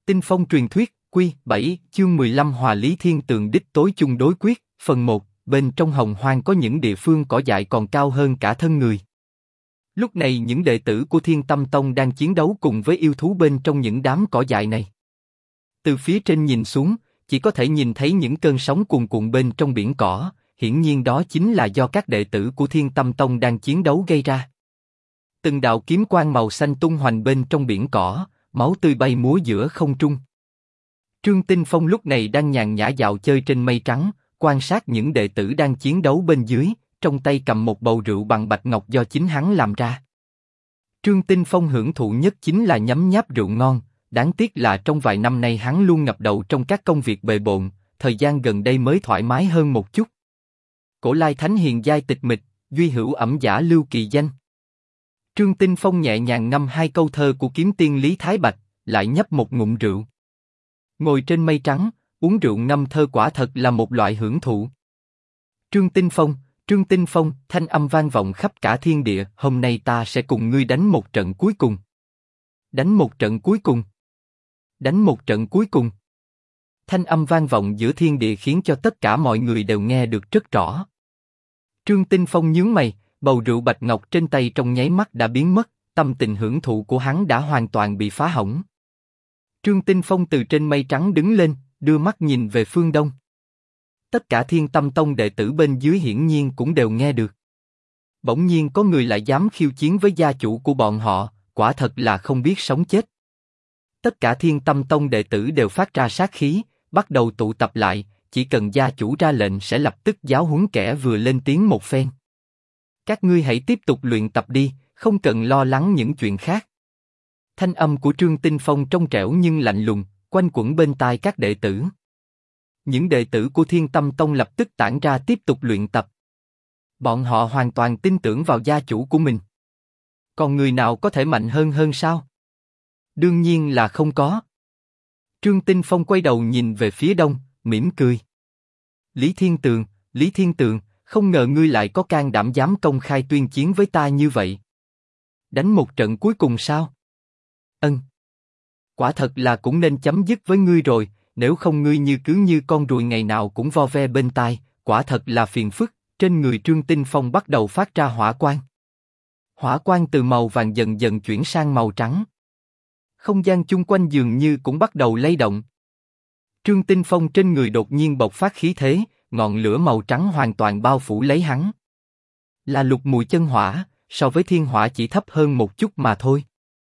Tinh Phong truyền thuyết, Quy 7, chương 15 Hòa Lý Thiên Tường đích tối chung đối quyết, phần 1, bên trong Hồng Hoang có những địa phương cỏ dại còn cao hơn cả thân người. Lúc này những đệ tử của Thiên Tâm Tông đang chiến đấu cùng với yêu thú bên trong những đám cỏ dại này. Từ phía trên nhìn xuống, chỉ có thể nhìn thấy những cơn sóng cuồn cuộn bên trong biển cỏ, hiển nhiên đó chính là do các đệ tử của Thiên Tâm Tông đang chiến đấu gây ra. Từng đạo kiếm quang màu xanh tung hoành bên trong biển cỏ, máu tươi bay múa giữa không trung. Trương Tinh Phong lúc này đang nhàn nhã dạo chơi trên mây trắng, quan sát những đệ tử đang chiến đấu bên dưới, trong tay cầm một bầu rượu bằng bạch ngọc do chính hắn làm ra. Trương Tinh Phong hưởng thụ nhất chính là nhấm nháp rượu ngon, đáng tiếc là trong vài năm nay hắn luôn ngập đầu trong các công việc bề bộn, thời gian gần đây mới thoải mái hơn một chút. Cổ lai thánh hiền giai tịch mịch, duy hữu ẩm giả lưu kỳ danh. Trương Tinh Phong nhẹ nhàng ngâm hai câu thơ của kiếm tiên Lý Thái Bạch, lại nhấp một ngụm rượu. Ngồi trên mây trắng, uống rượu ngâm thơ quả thật là một loại hưởng thụ. Trương Tinh Phong, thanh âm vang vọng khắp cả thiên địa, hôm nay ta sẽ cùng ngươi đánh một trận cuối cùng. Đánh một trận cuối cùng. Đánh một trận cuối cùng. Thanh âm vang vọng giữa thiên địa khiến cho tất cả mọi người đều nghe được rất rõ. Trương Tinh Phong nhướng mày, bầu rượu bạch ngọc trên tay trong nháy mắt đã biến mất, tâm tình hưởng thụ của hắn đã hoàn toàn bị phá hỏng. Trương Tinh Phong từ trên mây trắng đứng lên, đưa mắt nhìn về phương đông. Tất cả Thiên Tâm Tông đệ tử bên dưới hiển nhiên cũng đều nghe được. Bỗng nhiên có người lại dám khiêu chiến với gia chủ của bọn họ, quả thật là không biết sống chết. Tất cả Thiên Tâm Tông đệ tử đều phát ra sát khí, bắt đầu tụ tập lại, chỉ cần gia chủ ra lệnh sẽ lập tức giáo huấn kẻ vừa lên tiếng một phen. Các ngươi hãy tiếp tục luyện tập đi, không cần lo lắng những chuyện khác. Thanh âm của Trương Tinh Phong trong trẻo nhưng lạnh lùng, quanh quẩn bên tai các đệ tử. Những đệ tử của Thiên Tâm Tông lập tức tản ra tiếp tục luyện tập. Bọn họ hoàn toàn tin tưởng vào gia chủ của mình. Còn người nào có thể mạnh hơn sao? Đương nhiên là không có. Trương Tinh Phong quay đầu nhìn về phía đông, mỉm cười. Lý Thiên Tường, không ngờ ngươi lại có can đảm dám công khai tuyên chiến với ta như vậy. Đánh một trận cuối cùng sao? Quả thật là cũng nên chấm dứt với ngươi rồi, nếu không ngươi cứ như con ruồi ngày nào cũng vo ve bên tai, quả thật là phiền phức. Trên người Trương Tinh Phong bắt đầu phát ra hỏa quang. Hỏa quang từ màu vàng dần dần chuyển sang màu trắng. Không gian chung quanh dường như cũng bắt đầu lay động. Trương Tinh Phong trên người đột nhiên bộc phát khí thế, ngọn lửa màu trắng hoàn toàn bao phủ lấy hắn. Là lục mùi chân hỏa, so với thiên hỏa chỉ thấp hơn một chút mà thôi.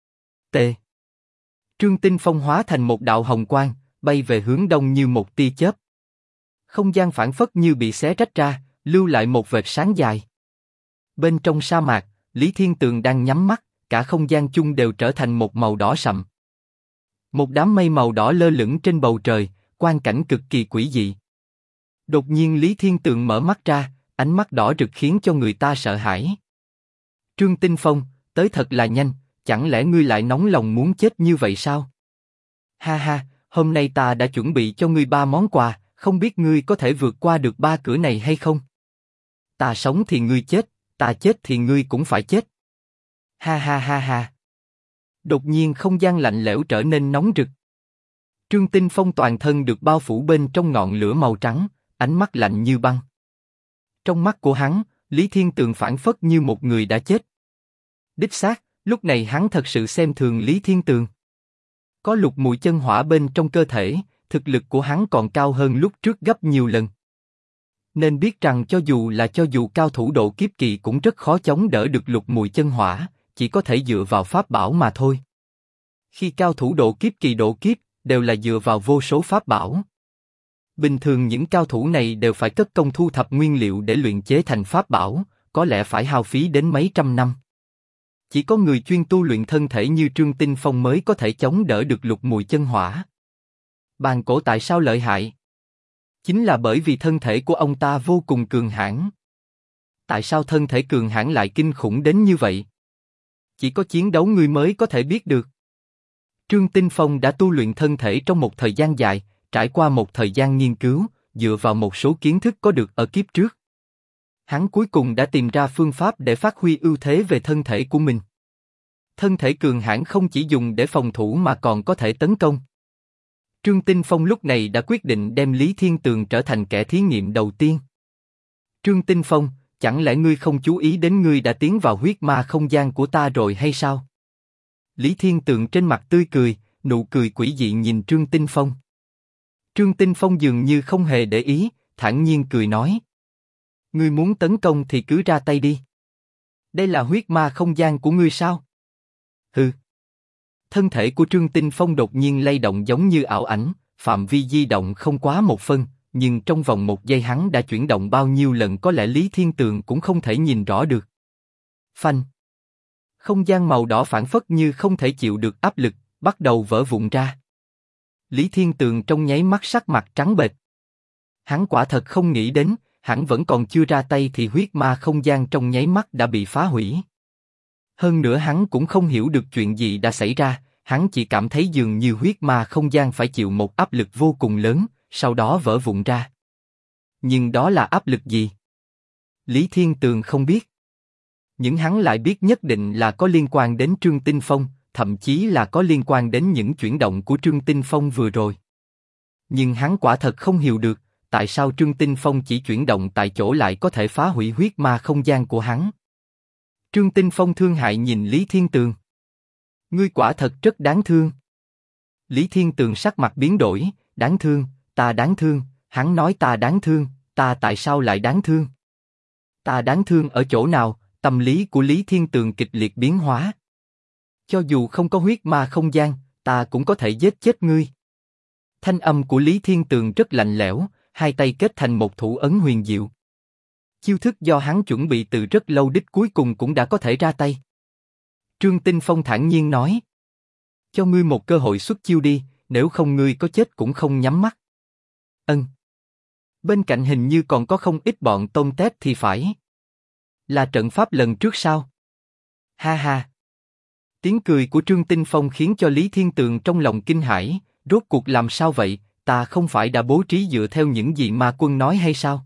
Trương Tinh Phong hóa thành một đạo hồng quang, bay về hướng đông như một tia chớp. Không gian phảng phất như bị xé rách ra, lưu lại một vệt sáng dài. Bên trong sa mạc, Lý Thiên Tường đang nhắm mắt, cả không gian chung đều trở thành một màu đỏ sậm. Một đám mây màu đỏ lơ lửng trên bầu trời, quang cảnh cực kỳ quỷ dị. Đột nhiên Lý Thiên Tường mở mắt ra, ánh mắt đỏ rực khiến cho người ta sợ hãi. Trương Tinh Phong, tới thật là nhanh, chẳng lẽ ngươi lại nóng lòng muốn chết như vậy sao? Ha ha, hôm nay ta đã chuẩn bị cho ngươi 3 món quà, không biết ngươi có thể vượt qua được 3 cửa này hay không? Ta sống thì ngươi chết, ta chết thì ngươi cũng phải chết. Ha ha ha ha. Đột nhiên không gian lạnh lẽo trở nên nóng rực. Trương Tinh Phong toàn thân được bao phủ bên trong ngọn lửa màu trắng, ánh mắt lạnh như băng. Trong mắt của hắn, Lý Thiên Tường phảng phất như một người đã chết. Đích xác, lúc này hắn thật sự xem thường Lý Thiên Tường. Có lục mùi chân hỏa bên trong cơ thể, thực lực của hắn còn cao hơn lúc trước gấp nhiều lần. Nên biết rằng cho dù cao thủ độ kiếp kỳ cũng rất khó chống đỡ được lục mùi chân hỏa, chỉ có thể dựa vào pháp bảo mà thôi. Khi cao thủ độ kiếp kỳ độ kiếp, đều là dựa vào vô số pháp bảo. Bình thường những cao thủ này đều phải cất công thu thập nguyên liệu để luyện chế thành pháp bảo, có lẽ phải hao phí đến mấy trăm năm. Chỉ có người chuyên tu luyện thân thể như Trương Tinh Phong mới có thể chống đỡ được lục mùi chân hỏa. Bàn cổ tại sao lợi hại? Chính là bởi vì thân thể của ông ta vô cùng cường hãn. Tại sao thân thể cường hãn lại kinh khủng đến như vậy? Chỉ có chiến đấu người mới có thể biết được. Trương Tinh Phong đã tu luyện thân thể trong một thời gian dài, trải qua một thời gian nghiên cứu, dựa vào một số kiến thức có được ở kiếp trước. Hắn cuối cùng đã tìm ra phương pháp để phát huy ưu thế về thân thể của mình. Thân thể cường hãn không chỉ dùng để phòng thủ mà còn có thể tấn công. Trương Tinh Phong lúc này đã quyết định đem Lý Thiên Tường trở thành kẻ thí nghiệm đầu tiên. Trương Tinh Phong, chẳng lẽ ngươi không chú ý đến ngươi đã tiến vào huyết ma không gian của ta rồi hay sao? Lý Thiên Tường trên mặt tươi cười, nụ cười quỷ dị nhìn Trương Tinh Phong. Trương Tinh Phong dường như không hề để ý, thản nhiên cười nói. Ngươi muốn tấn công thì cứ ra tay đi. Đây là huyết ma không gian của ngươi sao? Hừ. Thân thể của Trương Tinh Phong đột nhiên lay động giống như ảo ảnh, phạm vi di động không quá 1 phân, nhưng trong vòng 1 giây hắn đã chuyển động bao nhiêu lần có lẽ Lý Thiên Tường cũng không thể nhìn rõ được. Phanh. Không gian màu đỏ phảng phất như không thể chịu được áp lực, bắt đầu vỡ vụn ra. Lý Thiên Tường trong nháy mắt sắc mặt trắng bệch. Hắn quả thật không nghĩ đến, hắn vẫn còn chưa ra tay thì huyết ma không gian trong nháy mắt đã bị phá hủy. Hơn nữa hắn cũng không hiểu được chuyện gì đã xảy ra, hắn chỉ cảm thấy dường như huyết ma không gian phải chịu một áp lực vô cùng lớn, sau đó vỡ vụn ra. Nhưng đó là áp lực gì? Lý Thiên Tường không biết. Nhưng hắn lại biết nhất định là có liên quan đến Trương Tinh Phong, thậm chí là có liên quan đến những chuyển động của Trương Tinh Phong vừa rồi. Nhưng hắn quả thật không hiểu được, tại sao Trương Tinh Phong chỉ chuyển động tại chỗ lại có thể phá hủy huyết ma không gian của hắn. Trương Tinh Phong thương hại nhìn Lý Thiên Tường. Ngươi quả thật rất đáng thương. Lý Thiên Tường sắc mặt biến đổi, đáng thương, ta đáng thương, hắn nói ta đáng thương, ta tại sao lại đáng thương? Ta đáng thương ở chỗ nào? Tâm lý của Lý Thiên Tường kịch liệt biến hóa. Cho dù không có huyết ma không gian, ta cũng có thể giết chết ngươi. Thanh âm của Lý Thiên Tường rất lạnh lẽo, hai tay kết thành một thủ ấn huyền diệu. Chiêu thức do hắn chuẩn bị từ rất lâu đích cuối cùng cũng đã có thể ra tay. Trương Tinh Phong thản nhiên nói. Cho ngươi một cơ hội xuất chiêu đi, nếu không ngươi có chết cũng không nhắm mắt. Ân. Bên cạnh hình như còn có không ít bọn tôm tép thì phải. Là trận pháp lần trước sao? Ha ha. Tiếng cười của Trương Tinh Phong khiến cho Lý Thiên Tường trong lòng kinh hãi, rốt cuộc làm sao vậy, ta không phải đã bố trí dựa theo những gì Ma Quân nói hay sao?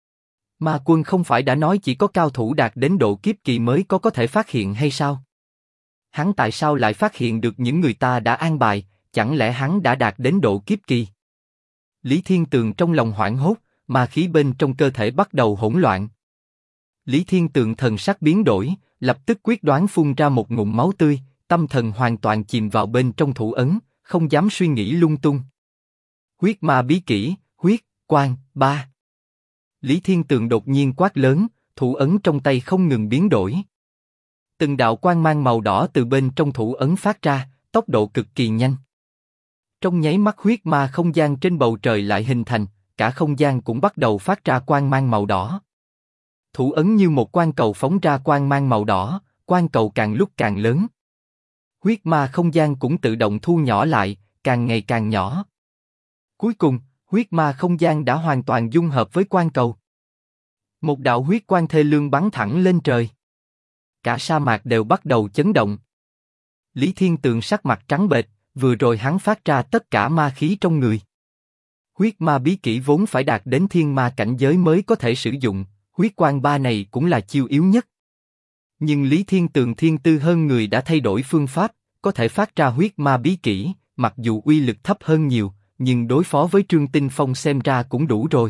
Ma Quân không phải đã nói chỉ có cao thủ đạt đến độ kiếp kỳ mới có thể phát hiện hay sao? Hắn tại sao lại phát hiện được những người ta đã an bài, chẳng lẽ hắn đã đạt đến độ kiếp kỳ? Lý Thiên Tường trong lòng hoảng hốt, ma khí bên trong cơ thể bắt đầu hỗn loạn. Lý Thiên Tường thần sắc biến đổi, lập tức quyết đoán phun ra một ngụm máu tươi, tâm thần hoàn toàn chìm vào bên trong thủ ấn, không dám suy nghĩ lung tung. Huyết ma bí kỹ, huyết, quang, ba. Lý Thiên Tường đột nhiên quát lớn, thủ ấn trong tay không ngừng biến đổi. Từng đạo quang mang màu đỏ từ bên trong thủ ấn phát ra, tốc độ cực kỳ nhanh. Trong nháy mắt huyết ma không gian trên bầu trời lại hình thành, cả không gian cũng bắt đầu phát ra quang mang màu đỏ. Thủ ấn như một quang cầu phóng ra quang mang màu đỏ, quang cầu càng lúc càng lớn. Huyết ma không gian cũng tự động thu nhỏ lại, càng ngày càng nhỏ. Cuối cùng, huyết ma không gian đã hoàn toàn dung hợp với quang cầu. Một đạo huyết quang thê lương bắn thẳng lên trời. Cả sa mạc đều bắt đầu chấn động. Lý Thiên Tường sắc mặt trắng bệch, vừa rồi hắn phát ra tất cả ma khí trong người. Huyết ma bí kỹ vốn phải đạt đến thiên ma cảnh giới mới có thể sử dụng, huyết quang ba này cũng là chiêu yếu nhất. Nhưng Lý Thiên Tường thiên tư hơn người đã thay đổi phương pháp, có thể phát ra huyết ma bí kỹ, mặc dù uy lực thấp hơn nhiều, nhưng đối phó với Trương Tinh Phong xem ra cũng đủ rồi.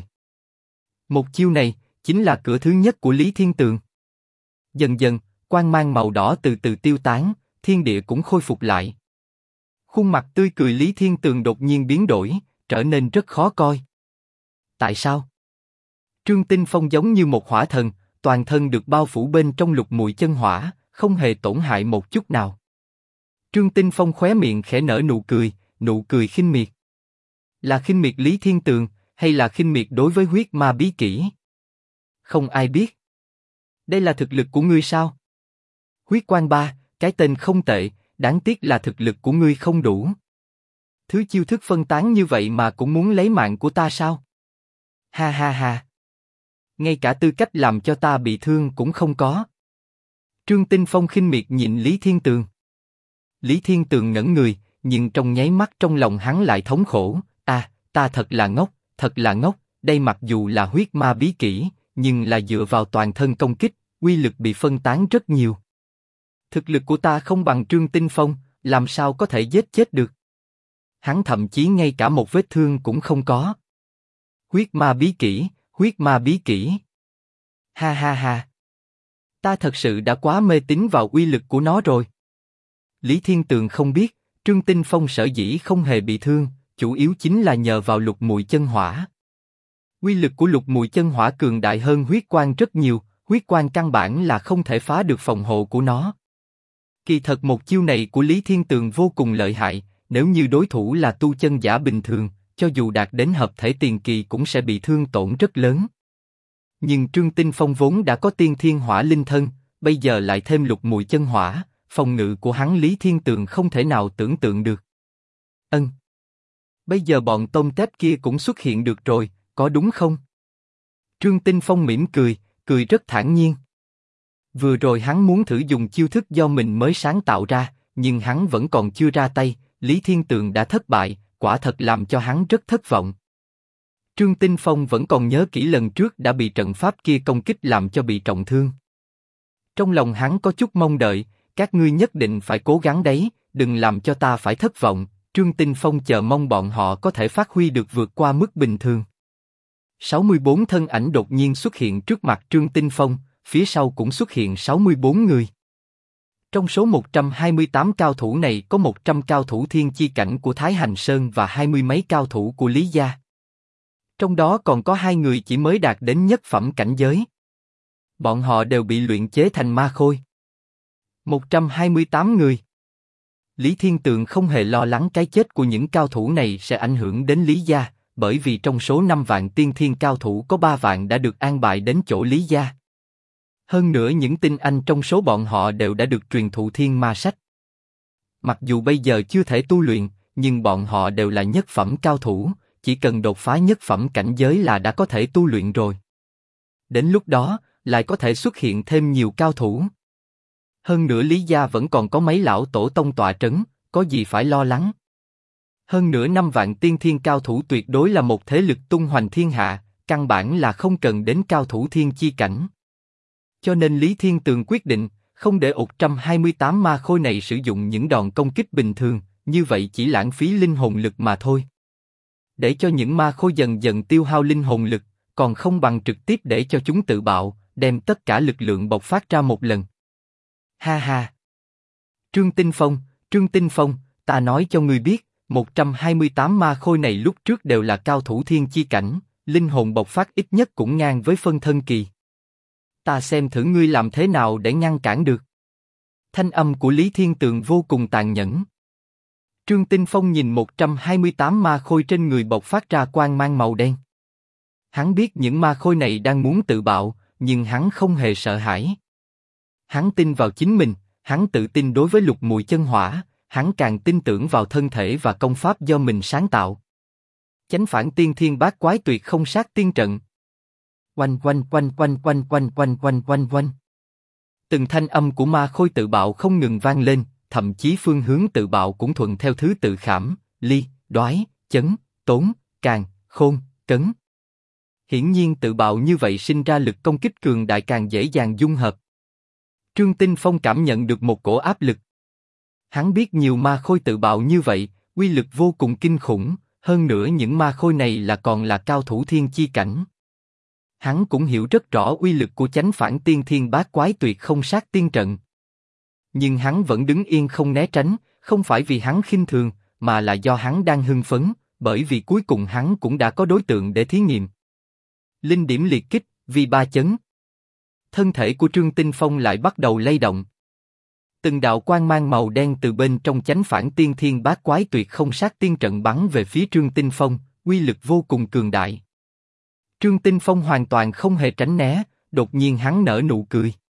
Một chiêu này, chính là cửa thứ nhất của Lý Thiên Tường. Dần dần, quang mang màu đỏ từ từ tiêu tán, thiên địa cũng khôi phục lại. Khuôn mặt tươi cười Lý Thiên Tường đột nhiên biến đổi, trở nên rất khó coi. Tại sao? Trương Tinh Phong giống như một hỏa thần, toàn thân được bao phủ bên trong lục mùi chân hỏa, không hề tổn hại một chút nào. Trương Tinh Phong khóe miệng khẽ nở nụ cười khinh miệt. Là khinh miệt Lý Thiên Tường, hay là khinh miệt đối với huyết ma bí kỹ? Không ai biết. Đây là thực lực của ngươi sao? Huyết quang ba, cái tên không tệ, đáng tiếc là thực lực của ngươi không đủ. Thứ chiêu thức phân tán như vậy mà cũng muốn lấy mạng của ta sao? Ha ha ha. Ngay cả tư cách làm cho ta bị thương cũng không có. Trương Tinh Phong khinh miệt nhìn Lý Thiên Tường. Lý Thiên Tường ngẩn người, nhưng trong nháy mắt trong lòng hắn lại thống khổ. Ta thật là ngốc, đây mặc dù là huyết ma bí kỹ, nhưng là dựa vào toàn thân công kích, uy lực bị phân tán rất nhiều. Thực lực của ta không bằng Trương Tinh Phong, làm sao có thể giết chết được? Hắn thậm chí ngay cả một vết thương cũng không có. Huyết ma bí kỹ, huyết ma bí kỹ. Ha ha ha. Ta thật sự đã quá mê tín vào uy lực của nó rồi. Lý Thiên Tường không biết, Trương Tinh Phong sở dĩ không hề bị thương, chủ yếu chính là nhờ vào lục mùi chân hỏa. Uy lực của lục mùi chân hỏa cường đại hơn huyết quang rất nhiều, huyết quang căn bản là không thể phá được phòng hộ của nó. Kỳ thật một chiêu này của Lý Thiên Tường vô cùng lợi hại, nếu như đối thủ là tu chân giả bình thường, cho dù đạt đến hợp thể tiền kỳ cũng sẽ bị thương tổn rất lớn. Nhưng Trương Tinh Phong vốn đã có tiên thiên hỏa linh thân, bây giờ lại thêm lục mùi chân hỏa, phòng ngự của hắn Lý Thiên Tường không thể nào tưởng tượng được. Bây giờ bọn tôm tép kia cũng xuất hiện được rồi, có đúng không? Trương Tinh Phong mỉm cười, cười rất thản nhiên. Vừa rồi hắn muốn thử dùng chiêu thức do mình mới sáng tạo ra, nhưng hắn vẫn còn chưa ra tay, Lý Thiên Tường đã thất bại, quả thật làm cho hắn rất thất vọng. Trương Tinh Phong vẫn còn nhớ kỹ lần trước đã bị trận pháp kia công kích làm cho bị trọng thương. Trong lòng hắn có chút mong đợi, các ngươi nhất định phải cố gắng đấy, đừng làm cho ta phải thất vọng. Trương Tinh Phong chờ mong bọn họ có thể phát huy được vượt qua mức bình thường. 64 thân ảnh đột nhiên xuất hiện trước mặt Trương Tinh Phong, phía sau cũng xuất hiện 64 người. Trong số 128 cao thủ này có 100 cao thủ thiên chi cảnh của Thái Hành Sơn và 20 mấy cao thủ của Lý Gia. Trong đó còn có 2 người chỉ mới đạt đến nhất phẩm cảnh giới. Bọn họ đều bị luyện chế thành ma khôi. 128 người. Lý Thiên Tường không hề lo lắng cái chết của những cao thủ này sẽ ảnh hưởng đến Lý Gia, bởi vì trong số 5 vạn tiên thiên cao thủ có 3 vạn đã được an bài đến chỗ Lý Gia. Hơn nữa những tinh anh trong số bọn họ đều đã được truyền thụ thiên ma sách. Mặc dù bây giờ chưa thể tu luyện, nhưng bọn họ đều là nhất phẩm cao thủ, chỉ cần đột phá nhất phẩm cảnh giới là đã có thể tu luyện rồi. Đến lúc đó, lại có thể xuất hiện thêm nhiều cao thủ. Hơn nữa Lý Gia vẫn còn có mấy lão tổ tông tọa trấn, có gì phải lo lắng. Hơn nữa 5 vạn tiên thiên cao thủ tuyệt đối là một thế lực tung hoành thiên hạ, căn bản là không cần đến cao thủ thiên chi cảnh. Cho nên Lý Thiên Tường quyết định, không để 128 ma khôi này sử dụng những đòn công kích bình thường, như vậy chỉ lãng phí linh hồn lực mà thôi. Để cho những ma khôi dần dần tiêu hao linh hồn lực, còn không bằng trực tiếp để cho chúng tự bạo, đem tất cả lực lượng bộc phát ra một lần. Ha ha! Trương Tinh Phong, ta nói cho ngươi biết, 128 ma khôi này lúc trước đều là cao thủ thiên chi cảnh, linh hồn bộc phát ít nhất cũng ngang với phân thân kỳ. Ta xem thử ngươi làm thế nào để ngăn cản được. Thanh âm của Lý Thiên Tường vô cùng tàn nhẫn. Trương Tinh Phong nhìn 128 ma khôi trên người bộc phát ra quang mang màu đen. Hắn biết những ma khôi này đang muốn tự bạo, nhưng hắn không hề sợ hãi. Hắn tin vào chính mình, hắn tự tin đối với lục mùi chân hỏa, hắn càng tin tưởng vào thân thể và công pháp do mình sáng tạo. Chánh phản tiên thiên bát quái tuyệt không sát tiên trận. Oanh oanh oanh oanh oanh oanh oanh oanh oanh oanh. Từng thanh âm của ma khôi tự bạo không ngừng vang lên, thậm chí phương hướng tự bạo cũng thuận theo thứ tự khảm, ly, đoái, chấn, tốn, càn, khôn, cấn. Hiển nhiên tự bạo như vậy sinh ra lực công kích cường đại càng dễ dàng dung hợp. Trương Tinh Phong cảm nhận được một cổ áp lực. Hắn biết nhiều ma khôi tự bạo như vậy, uy lực vô cùng kinh khủng, hơn nữa những ma khôi này là còn là cao thủ thiên chi cảnh. Hắn cũng hiểu rất rõ uy lực của chánh phản tiên thiên bát quái tuyệt không sát tiên trận. Nhưng hắn vẫn đứng yên không né tránh, không phải vì hắn khinh thường, mà là do hắn đang hưng phấn, bởi vì cuối cùng hắn cũng đã có đối tượng để thí nghiệm. Linh điểm liệt kích, vì ba chấn. Thân thể của Trương Tinh Phong lại bắt đầu lay động. Từng đạo quang mang màu đen từ bên trong chánh phản tiên thiên bát quái tuyệt không sát tiên trận bắn về phía Trương Tinh Phong, uy lực vô cùng cường đại. Trương Tinh Phong hoàn toàn không hề tránh né, đột nhiên hắn nở nụ cười.